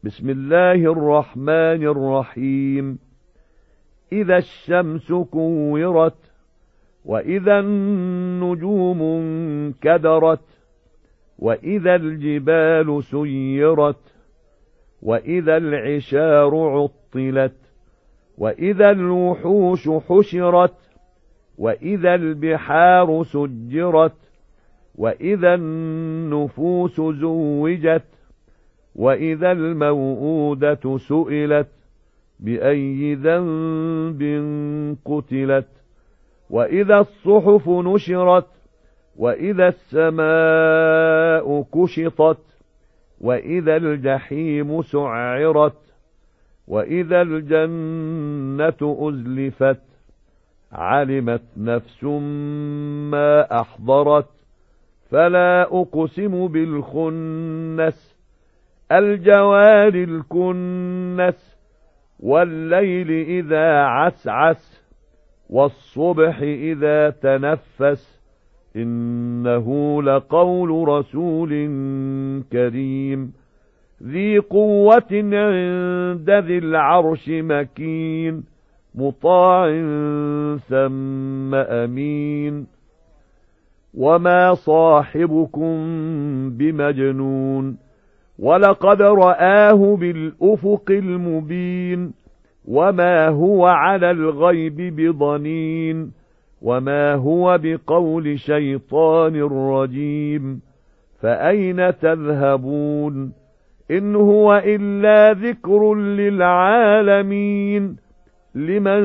بسم الله الرحمن الرحيم. إذا الشمس كورت، وإذا النجوم انكدرت، وإذا الجبال سيرت، وإذا العشار عطلت، وإذا الوحوش حشرت، وإذا البحار سجرت، وإذا النفوس زوجت، وإذا الموءودة سئلت بأي ذنب قتلت، وإذا الصحف نشرت، وإذا السماء كشطت، وإذا الجحيم سعرت، وإذا الجنة أزلفت، علمت نفس ما أحضرت. فلا أقسم بالخنس، الجوار الكنس، والليل إذا عسعس، والصبح إذا تنفس، إنه لقول رسول كريم ذي قوة عند ذي العرش مكين، مطاع ثم أمين. وما صاحبكم بمجنون، ولقد رآه بالأفق المبين، وما هو على الغيب بضنين، وما هو بقول شيطان رجيم. فأين تذهبون؟ إن هو إلا ذكر للعالمين. لمن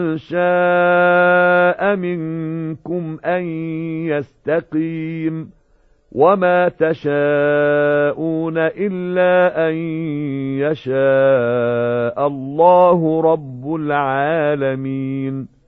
شاء منكم أن يستقيم، وما تشاءون إلا أن يشاء الله رب العالمين.